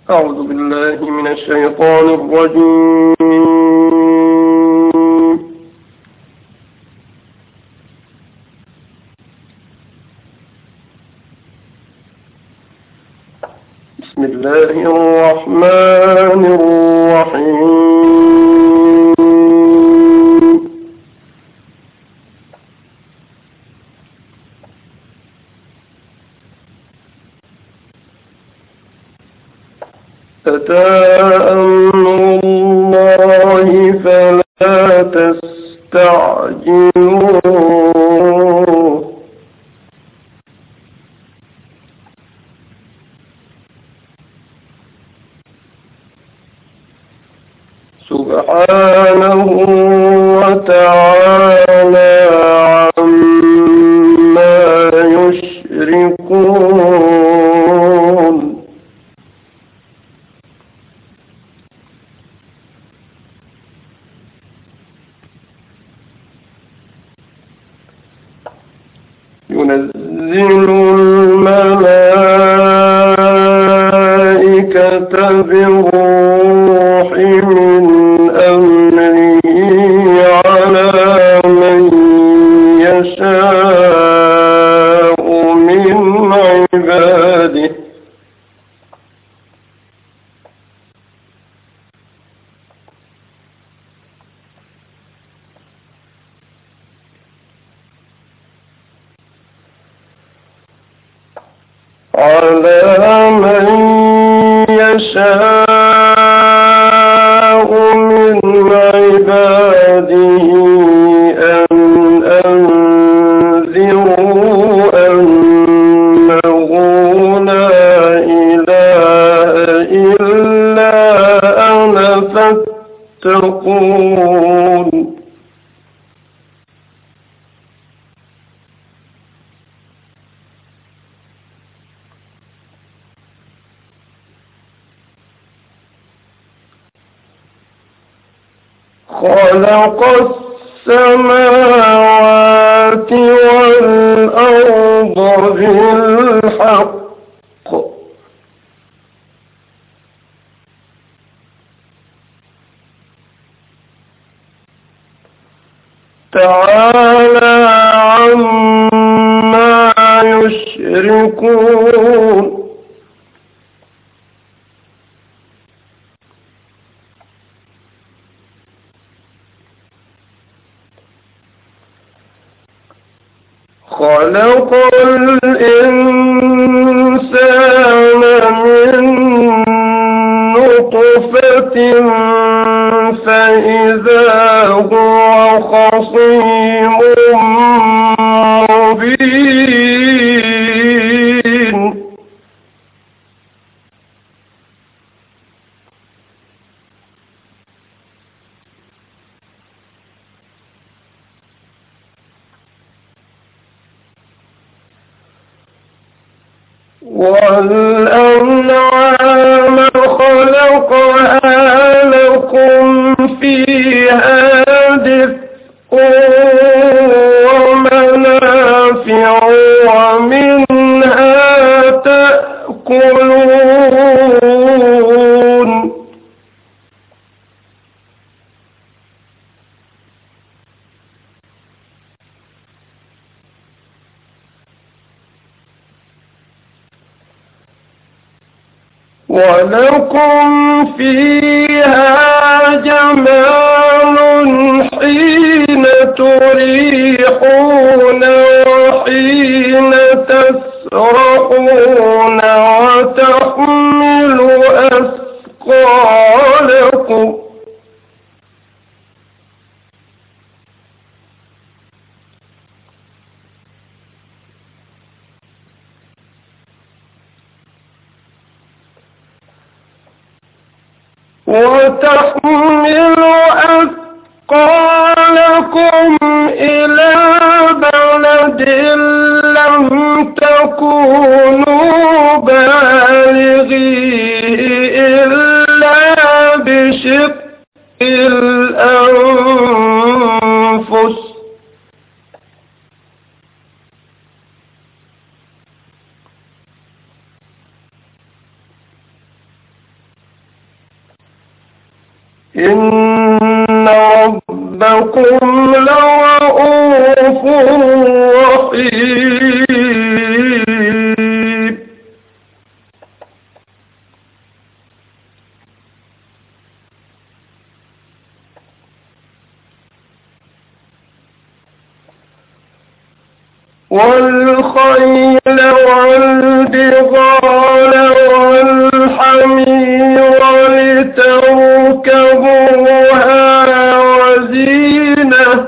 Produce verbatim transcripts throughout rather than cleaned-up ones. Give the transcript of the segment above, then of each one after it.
أعوذ بالله من الشيطان الرجيم. بسم الله الرحمن الرحيم. أتى أمر الله فلا تستعجلوه سبحانه وتعالى عما يشركون. ينزل الملائكة بالروح من أمره على من يشاء من عباده على من يشاء من عباده أن أنذروا أنه لا إله إلا أنا فاتقون. خلق السماوات والأرض بالحق تعالى عما يشركون. خلق الإنسان من نطفة فإذا هو خصيم مبين. والأنعام خلقها لكم فيها دفء ومنافع ومنها تأكلون. ولكم فيها جمال حين تريحون وحين تسرحون وتحمل أثقالكم وتحمل أثقالكم إلى بلد لم تكونوا بالغيه إلا بشق الأنفس إن ربكم لرؤوف رحيم. والخيل والبغال والحمير لتركبوها وزينة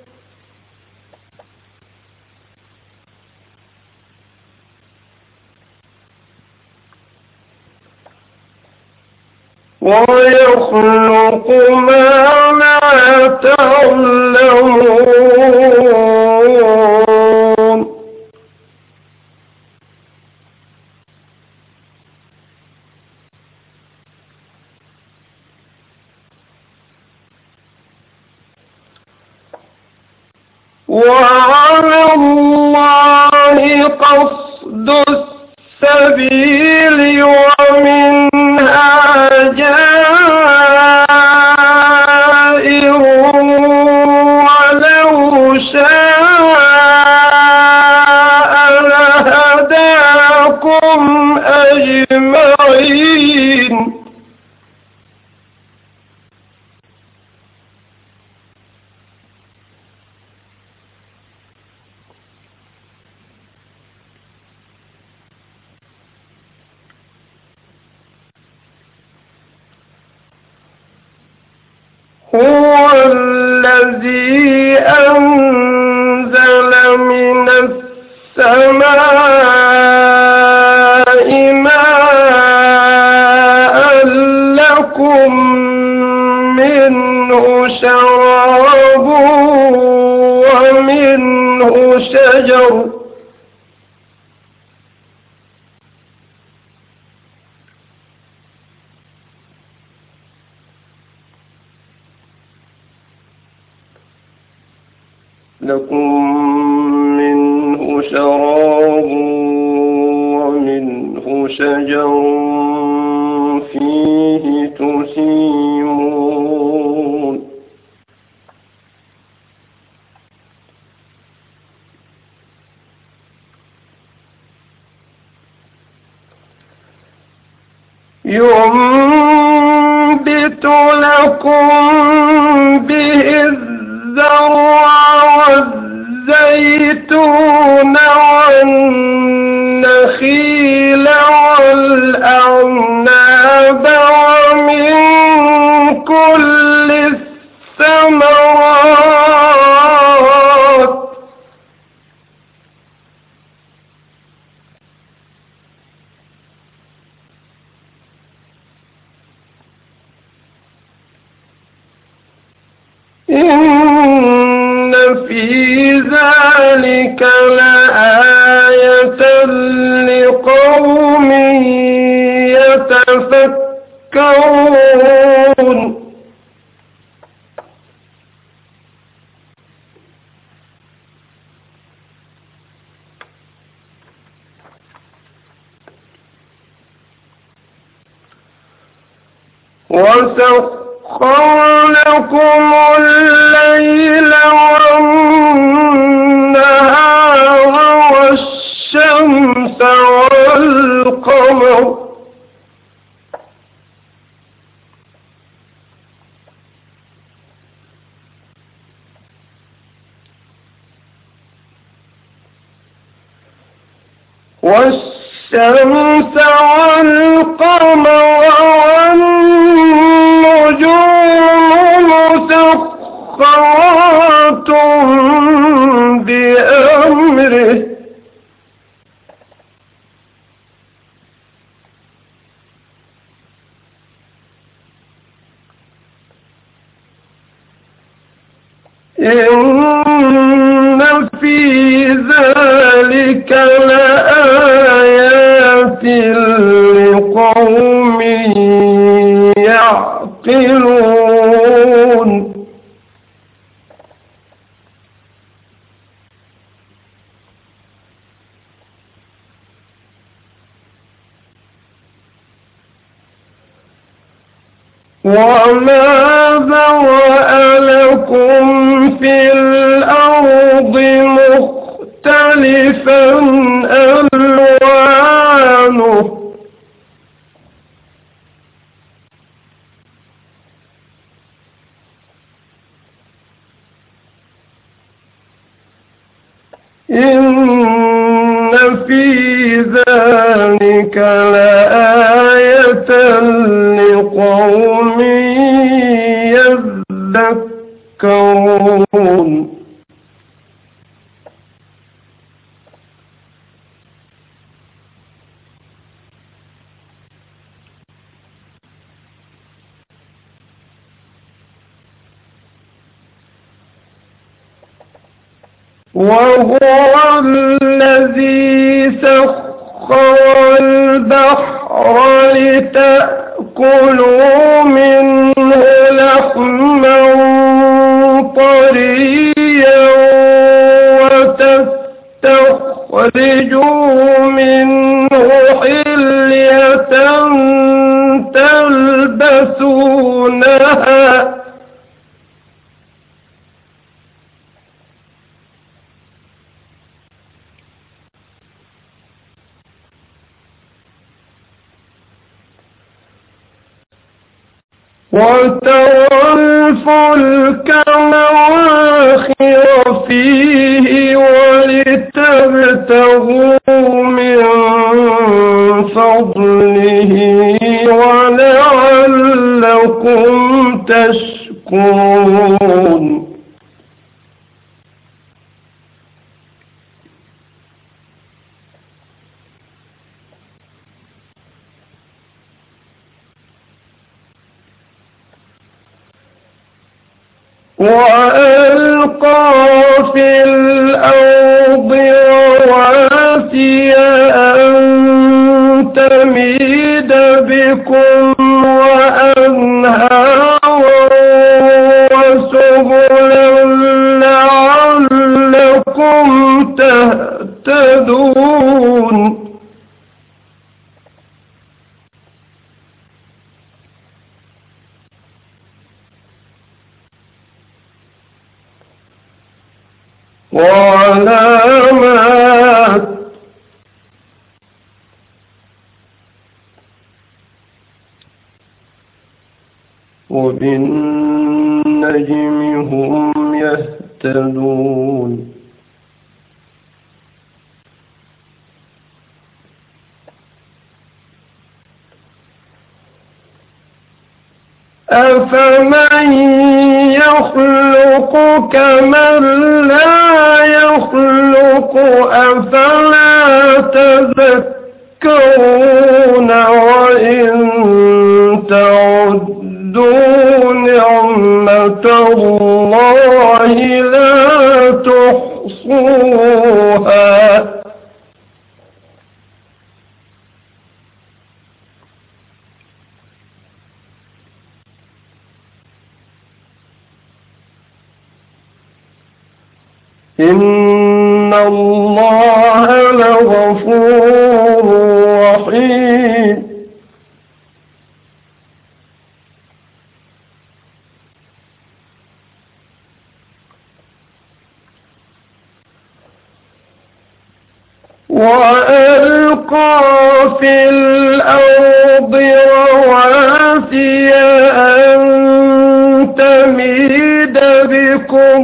ويخلق ما لا تعلمون. وعلى الله قصد السبيل ومنها جائر ولو شاء لهداكم أجمعين. هو الذي أنزل من السماء ماء لكم منه شراب ومنه شجر لكم منه شراب ومنه شجر فيه تسيمون. ينبت لكم به الزرع والزيتون والنخيل والأعناب ومن كل الثمرات إن في ذلك لآية لقوم يتفكرون. وسخر لكم الليل والنهار والشمس والقمر والشمس والقمر والنجوم مسخرات بأمره إن في ذلك لآيات لقوم يعقلون. وما ذرأ لكم في الأرض مختلفا ألوانه إن في ذلك لآية لقوم يذكرون وهو الذي سخر البحر لتأكلوا منه لحما طريا وتستخرجوا منه حلية تلبسونها وترى الفلك مواخر فيه ولتبتغوا من فضله ولعلكم تشكرون وألقى في الأرض رواسي أن تميد بكم وأنهارا وسبلا لعلكم تهتدون وعلامات وبالنجم هم يهتدون أفمن يخلق كمن لا يخلق أفلا تذكرون وإن تعدوا نعمة الله لا تحصوها إن الله لغفور رحيم وألقى في الأرض رواسي أن تميد بكم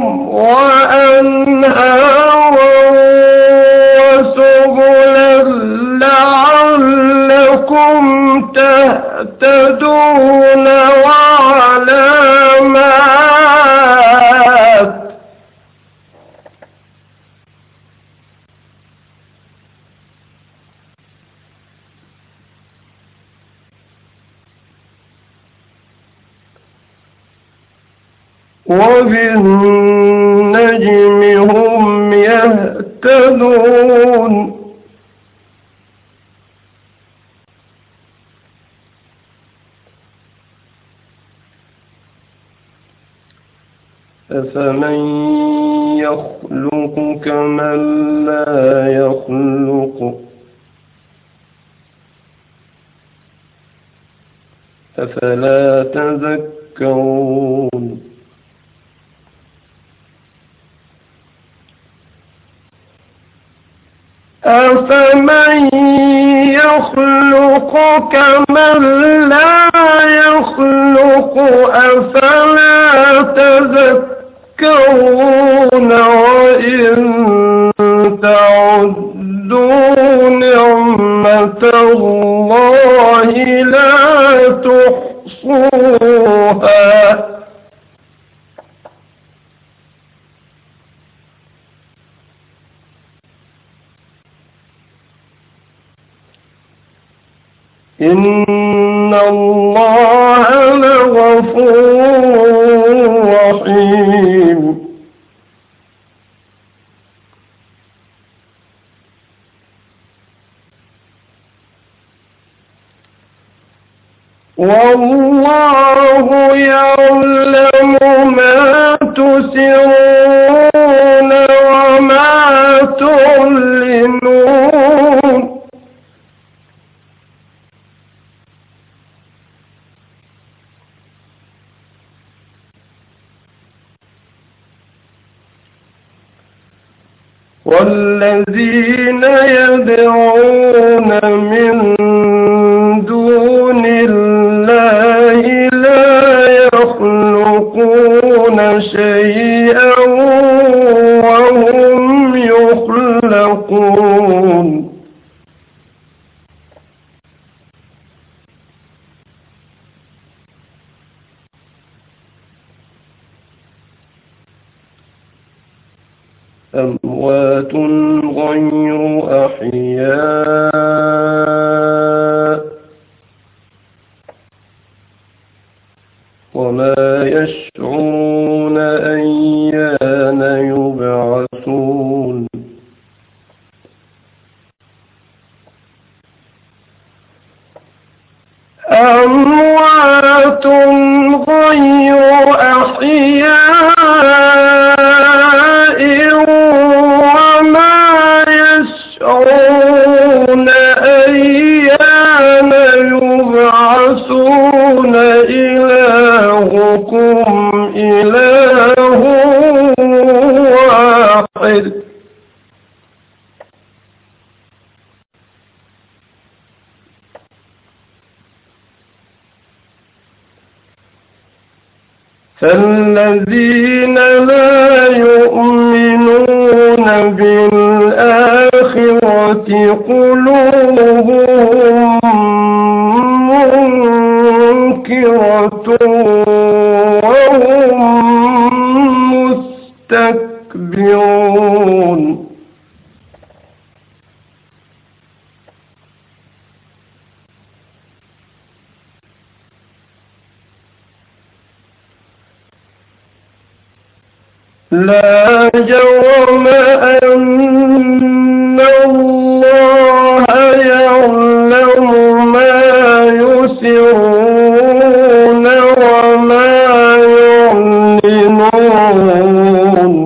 وأنهارا وسبلا لعلكم تهتدون وعلامات وبالنجم هم يهتدون أفمن يخلق كمن لا يخلق أفلا تذكرون أفمن يخلق كمن لا يخلق أفلا تذكرون وإن تعدوا نعمة الله لا تحصوها إن الله لغفور رحيم والله يعلم ما تسرون وما تعلنون والذين يدعون من دون الله لا يخلقون شيئا وهم يخلقون أموات غير أحياء وما يشعرون أيان يبعثون أموات غير أحياء إلهكم إله واحد فالذين لا يؤمنون بالآخرة قلوبهم منكرة وهم مستكبرون لا جرم أن الله يعلم ما يسرون وما يعلنون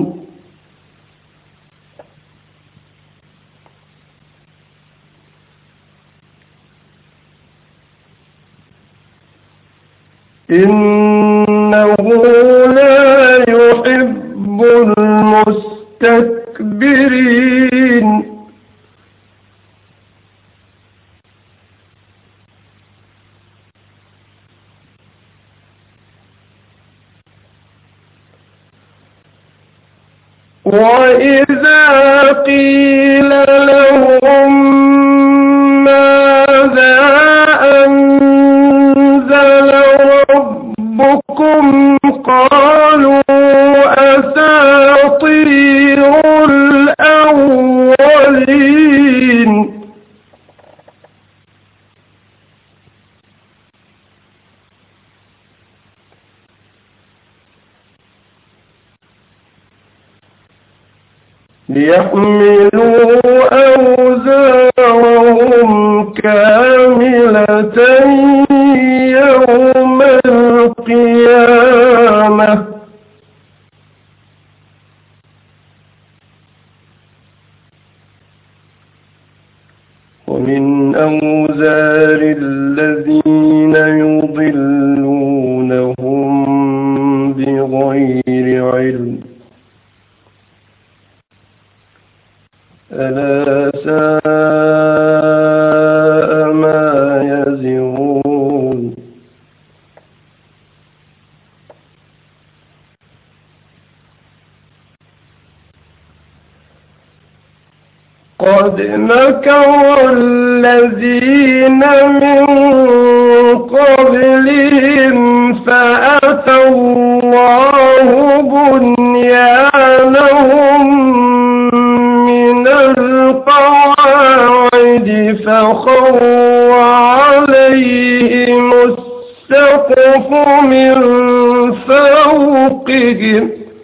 إنه لا يحب المستكبرين وإذا قيل لهم ماذا أنزل ربكم قالوا أساطير الأولين ليحملوا أوزارهم كاملة يوم القيامة ومن أوزار الذين يضلون ألا ساء ما يزرون قد مكر الذين من قبلهم فأتى الله بنيانهم من القواعد فخر عليهم السقف من فوقهم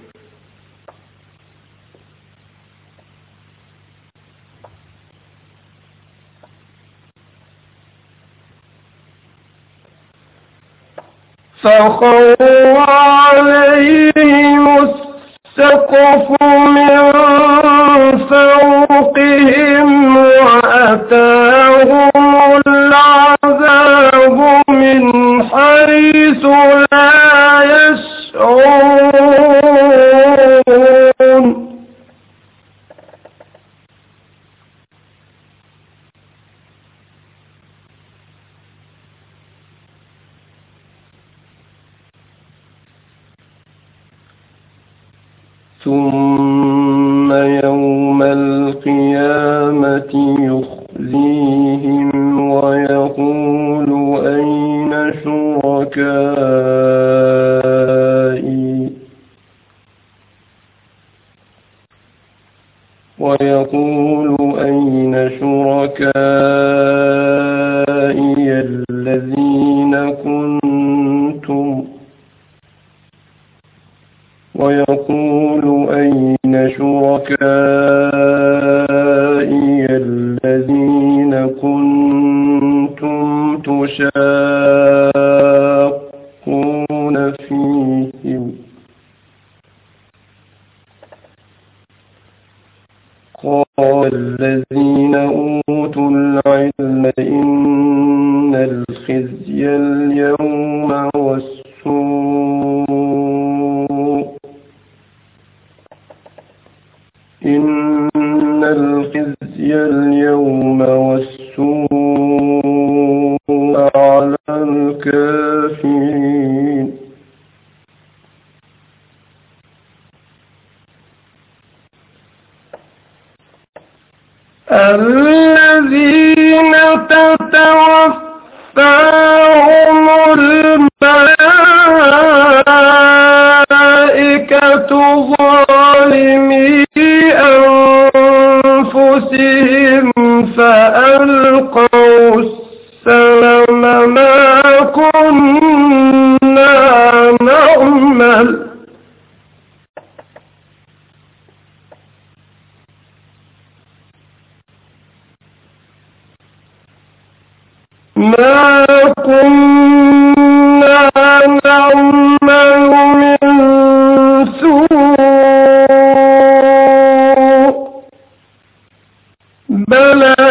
فخر عليهم السقف من فوقهم وأتاهم العذاب من حيث لا يشعرون ثم يوم القيامة يخزيهم ويقول أين شركائي ويقول أين شركائي الذين كنتم ويقول أين شركائي الذين كنتم تشاقون فيهم قال الذين أوتوا العلم إن الخزي اليوم والسوء إن الخزي اليوم والسوء على الكافرين الذين تتوفاهم الملائكة ظالمي أنفسهم فألقوا السلم ما كنا نعمل ما كنا نعمل من سوء بلى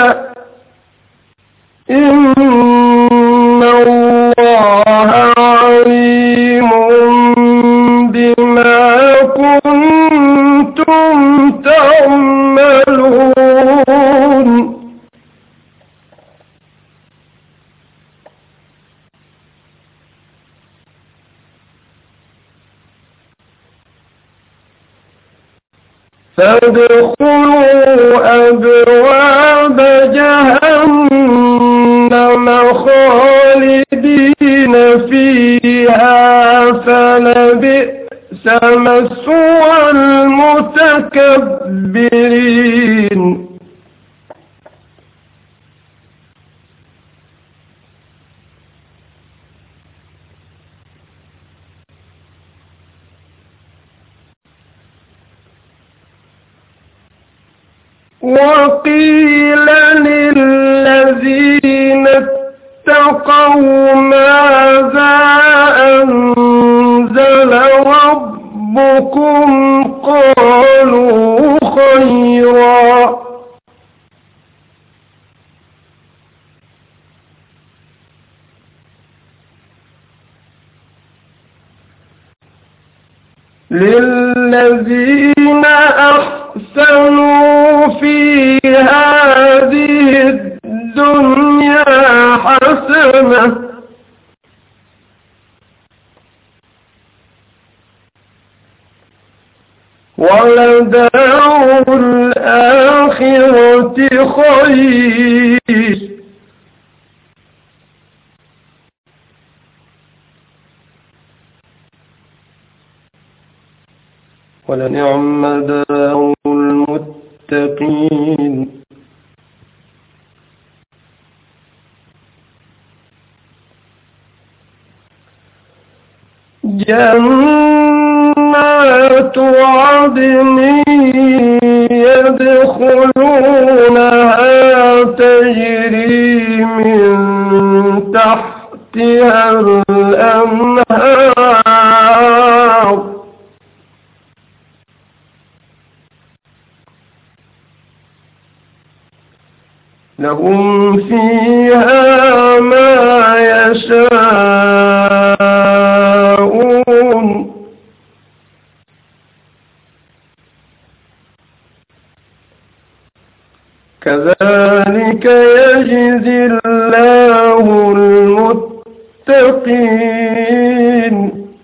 إن الله عليم بما كنتم تعملون فادخلوا أبواب جهنم خالدين فيها فلبئس مثوى المتكبرين وقيل للذين اتقوا ماذا أنزل ربكم قالوا خيرا للذين أحسنوا في هذه الدنيا حسنة ولدار الآخرة خير ولنعم دار المتقين جنات عدن يدخلونها تجري من تحتها الأنهار لهم فيها ما يشاءون كذلك يجزي الله المتقين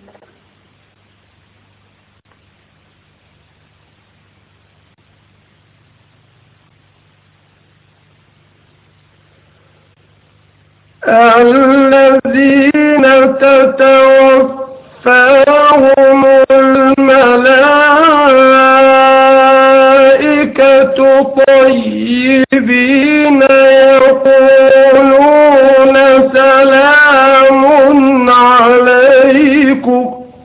الذين تتوفاهم الملائكة طيبين يقولون سلام عليكم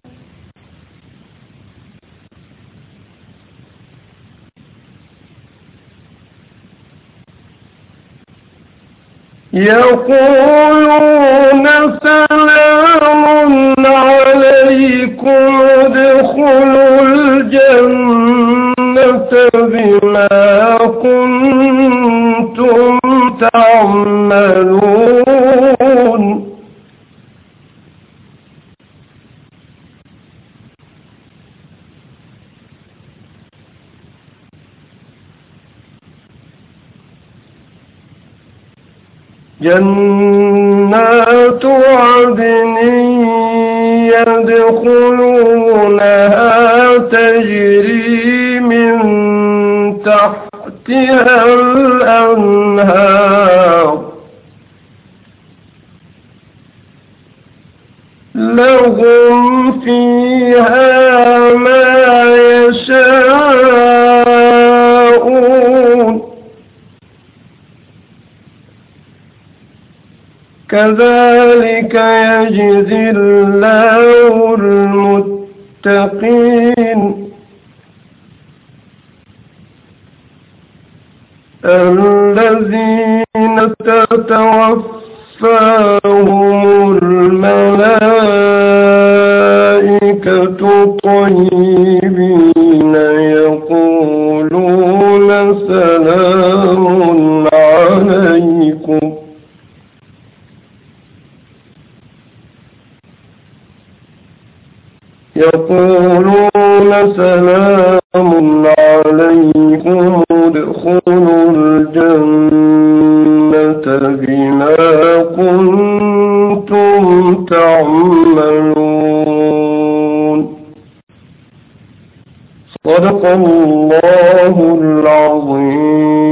يقولون سلام عليكم ادخلوا الجنة بما كنتم تعملون جنات عدن يدخلونها تجري من تحتها الأنهار لهم فيها ما يشاءون كذلك يجزي الله المتقين الذين تتوفاهم الملائكة طيبين يقولون سلام عليكم يقولون سلام عليكم ادخلوا الجنة بما كنتم تعملون صدق الله العظيم.